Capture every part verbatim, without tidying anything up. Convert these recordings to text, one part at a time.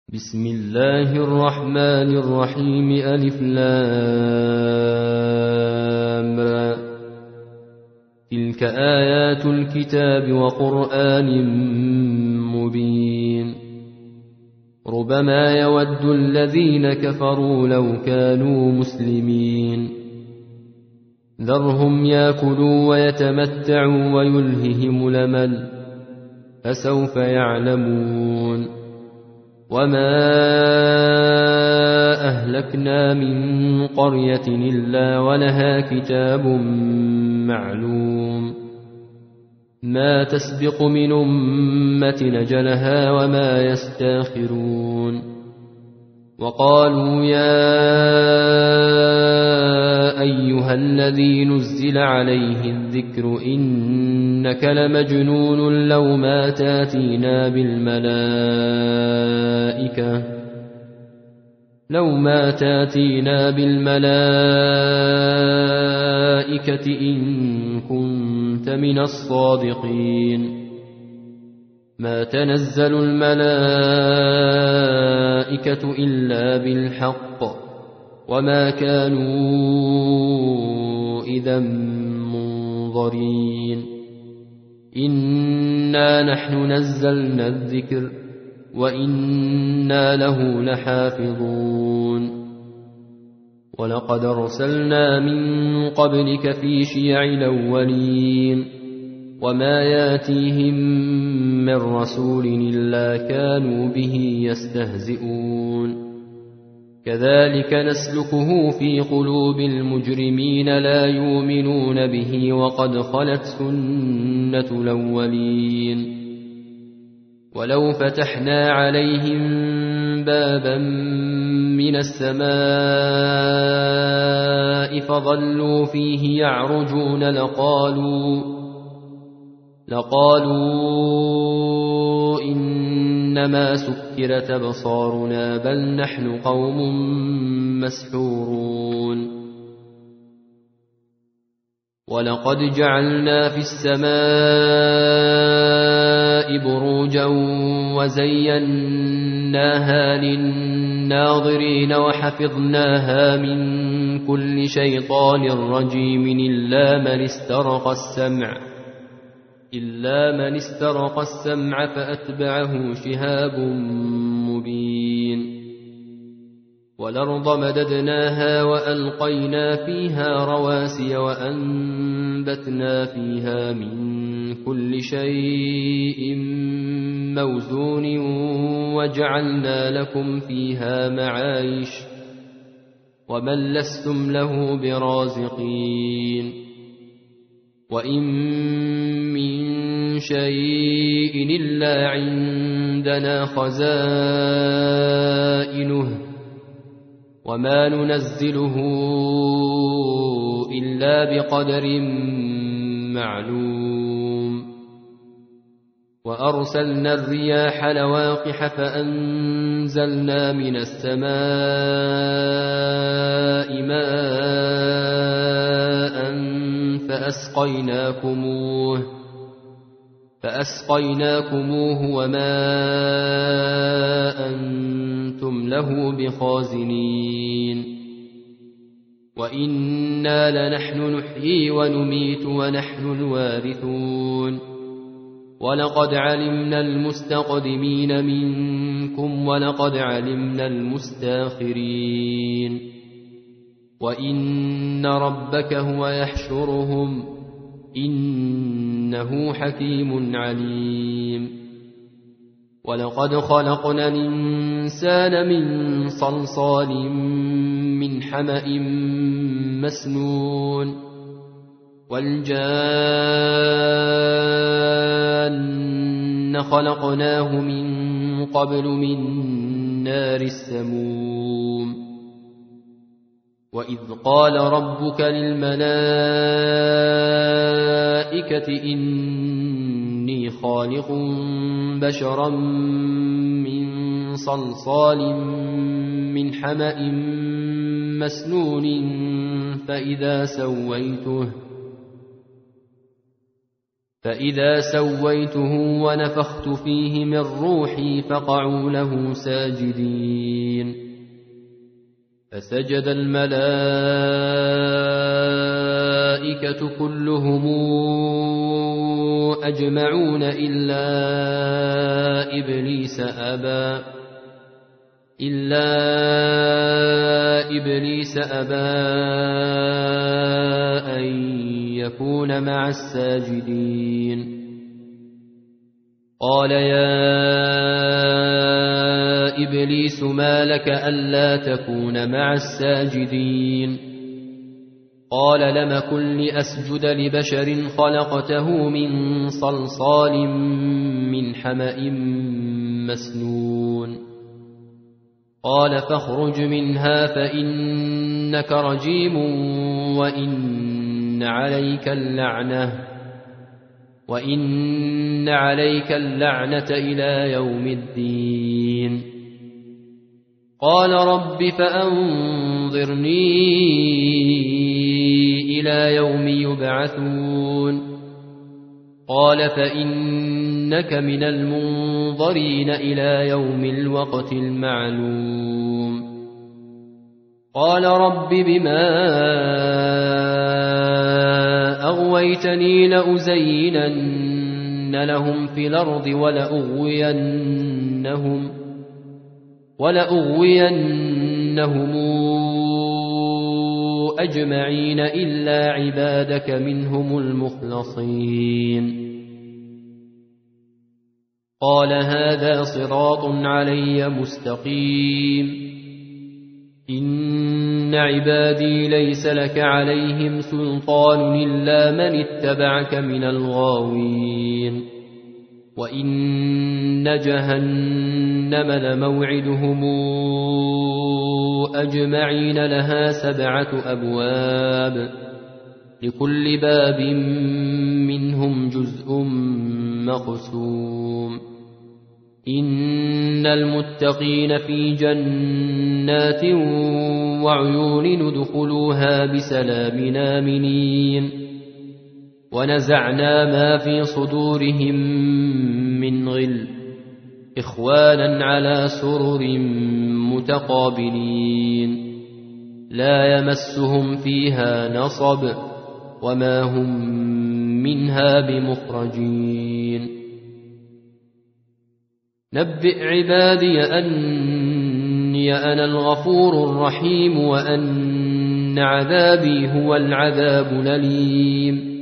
بسم الله الرحمن الرحيم ألف لام را. تلك آيات الكتاب وقرآن مبين. ربما يود الذين كفروا لو كانوا مسلمين. ذرهم يأكلوا ويتمتعوا ويلههم الأمل فسوف يعلمون. وما أهلكنا من قرية إلا ولها كتاب معلوم ما تسبق من أمة أجلها وما يستاخرون. وقالوا يا أيها الذي نزل عليه الذكر إنك لمجنون لو ما تاتينا بالملائكة لو ما تاتينا بالملائكة إن كنت من الصادقين. ما تنزل الملائكة إلا بالحق وما كانوا إذا منظرين. إنا نحن نزلنا الذكر وإنا له لحافظون. ولقد أرسلنا من قبلك في شيع الأولين وما ياتيهم من رسول إلا كانوا به يستهزئون. كذلك نسلكه في قلوب المجرمين لا يؤمنون به وقد خلت سنة الأولين. ولو فتحنا عليهم بابا من السماء فظلوا فيه يعرجون لقالوا لقالوا إنما سكرت أبصارنا بل نحن قوم مسحورون. ولقد جعلنا في السماء بروجا وزيناها للناظرين وحفظناها من كل شيطان رجيم إلا من استرق السمع إلا من استرق السمع فأتبعه شهاب مبين. والأرض مددناها وألقينا فيها رواسي وأنبتنا فيها من كل شيء موزون وجعلنا لكم فيها معايش ومن لستم له برازقين. وإن من شيء إلا عندنا خزائنه وما ننزله إلا بقدر معلوم. وأرسلنا الرياح لواقح فأنزلنا من السماء ماء فأسقيناكموه فأسقيناكموه وما أنتم له بخازنين. وإنا لنحن نحيي ونميت ونحن الوارثون. ولقد علمنا المستقدمين منكم ولقد علمنا المستاخرين. وإن ربك هو يحشرهم إنه حكيم عليم. ولقد خلقنا الإنسان من صلصال من حمأ مسنون والجان خلقناه من قبل من نار السموم. وإذ قال ربك للملائكة إني خالق بشرا من صلصال من حمأ مسنون فإذا سويته فإذا سويته ونفخت فيه من روحي فقعوا له ساجدين فسجد الملائكة كلهم أجمعون إلا إبليس أبى إلا إبليس أبى أن يكون مع الساجدين قال يا إبليس ما لك ألا تكون مع الساجدين قال لم كن لأسجد لبشر خلقته من صلصال من حمأ مسنون قال فاخرج منها فإنك رجيم وإن عليك اللعنة وإن عليك اللعنة إلى يوم الدين قال رب فأنظرني إلى يوم يبعثون قال فإنك من المنظرين إلى يوم الوقت المعلوم قال رب بما أغويتني لأزينن لهم في الأرض ولأغوينهم ولأغوينهم أجمعين إلا عبادك منهم المخلصين قال هذا صراط علي مستقيم إن عبادي ليس لك عليهم سلطان إلا من اتبعك من الغاوين وإن جهنم لموعدهم أجمعين لها سبعة أبواب لكل باب منهم جزء مقسوم إن المتقين في جنات وعيون ادخلوها بسلام آمنين ونزعنا ما في صدورهم من غل إخوانا على سرر متقابلين لا يمسهم فيها نصب وما هم منها بمخرجين نبئ عبادي أني أنا الغفور الرحيم وأن عذابي هو العذاب الأليم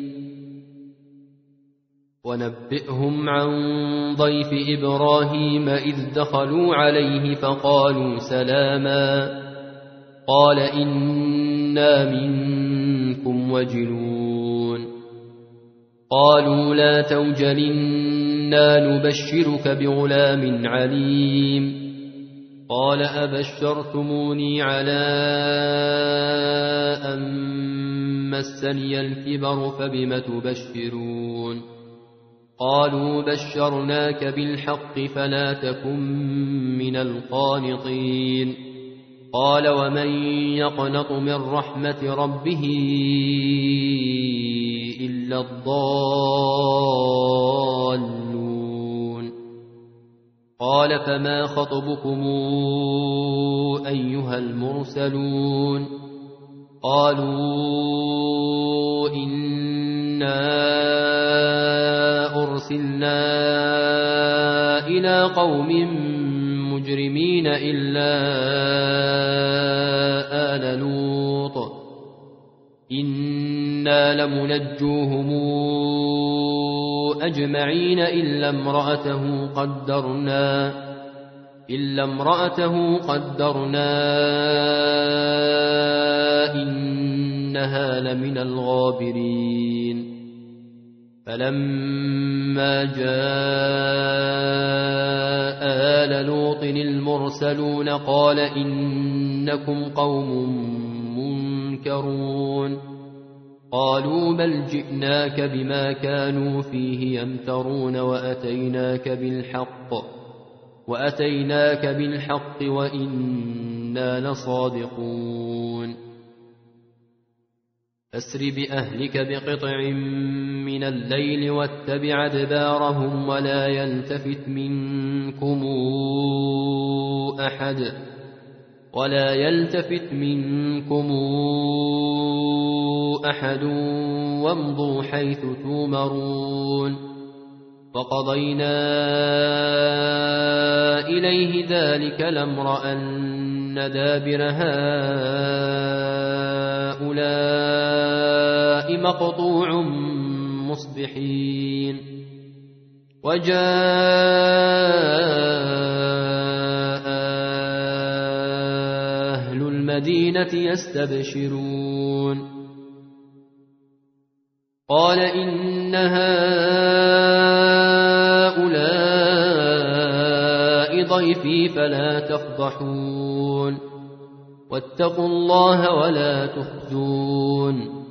ونبئهم عن ضيف إبراهيم إذ دخلوا عليه فقالوا سلاما قال إنا منكم وجلون قالوا لا توجل إنا نبشرك بغلام عليم قال أبشرتموني على أن مسني الكبر فبم تبشرون قالوا بشرناك بالحق فلا تكن من القانطين قال ومن يقنط من رحمة ربه إلا الضالون قال فما خطبكم أيها المرسلون قالوا إنا أرسلنا إلى قوم مجرمين إلا آل لوط إنا لمنجوهم أجمعين إلا امرأته قدرنا إلا امرأته قدرنا إنها لمن الغابرين فلما جاء آل لوط المرسلون قال إنكم قوم منكرون قالوا بل جئناك بما كانوا فيه يمترون وأتيناك بالحق وأتيناك بالحق وإنا لصادقون أسر بأهلك بقطع من الليل واتبع أدبارهم ولا يلتفت منكم أحد ولا يلتفت منكم أحد وامضوا حيث تؤمرون وقضينا إليه ذلك الأمر أن دابر هؤلاء مقطوع مصبحين وجاء أهل المدينة يستبشرون قال إن هؤلاء ضيفي فلا تفضحون واتقوا الله ولا تخزون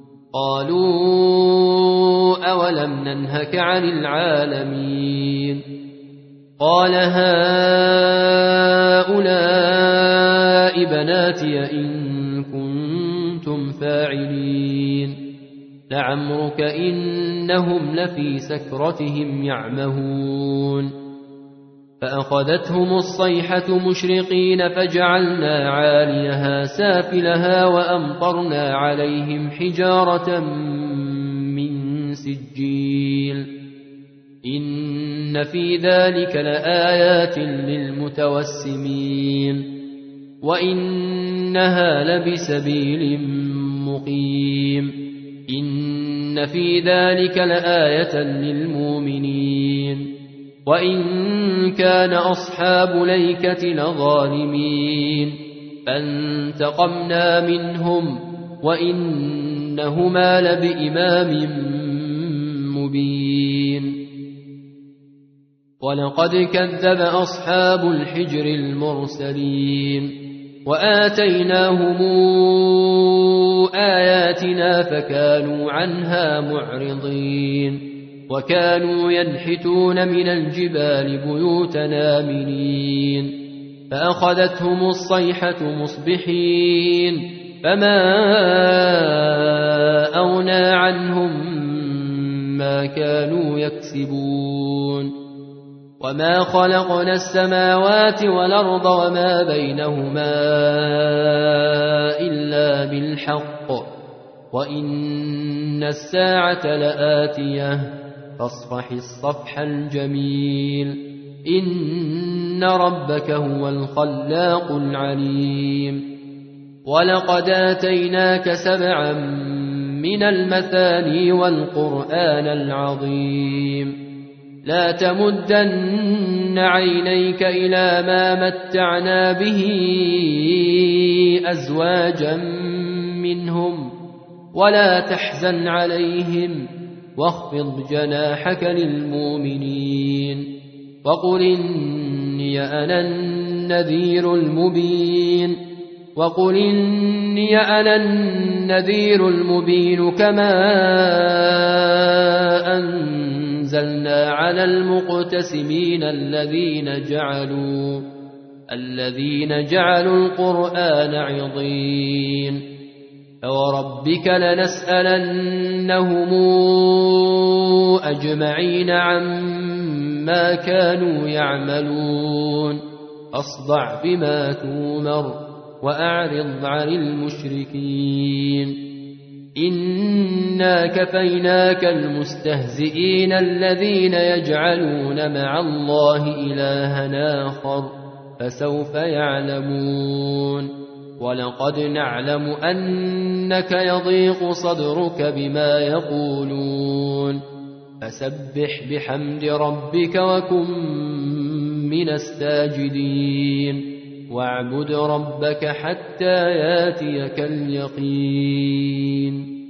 قالوا أولم ننهك عن العالمين قال هؤلاء بناتي إن كنتم فاعلين لعمرك إنهم لفي سكرتهم يعمهون فأخذتهم الصيحة مشرقين فجعلنا عاليها سافلها وأمطرنا عليهم حجارة من سجيل إن في ذلك لآيات للمتوسمين وإنها لبسبيل مقيم إن في ذلك لآية للمؤمنين وإن كان أصحاب ليكة لظالمين فانتقمنا منهم وإنهما لبإمام مبين ولقد كذب أصحاب الحجر المرسلين وآتيناهم آياتنا فكانوا عنها معرضين وكانوا ينحتون من الجبال بيوتا آمنين فأخذتهم الصيحة مصبحين فما أغنى عنهم ما كانوا يكسبون وما خلقنا السماوات والأرض وما بينهما إلا بالحق وإن الساعة لآتية فاصفح الصفح الجميل إن ربك هو الخلاق العليم ولقد آتيناك سبعا من المثاني والقرآن العظيم لا تمدن عينيك إلى ما متعنا به أزواجا منهم ولا تحزن عليهم واخفض جناحك للمؤمنين وقل إني أنا النذير المبين وقل إني أنا النذير المبين كما أنزلنا على المقتسمين الذين جعلوا الذين جعلوا القرآن عضين فوربك لنسألنهم أجمعين عما كانوا يعملون أصدع بما تؤمر وأعرض عن المشركين إنا كفيناك المستهزئين الذين يجعلون مع الله إلها آخر فسوف يعلمون ولقد نعلم أنك يضيق صدرك بما يقولون فسبح بحمد ربك وكن من الساجدين واعبد ربك حتى ياتيك اليقين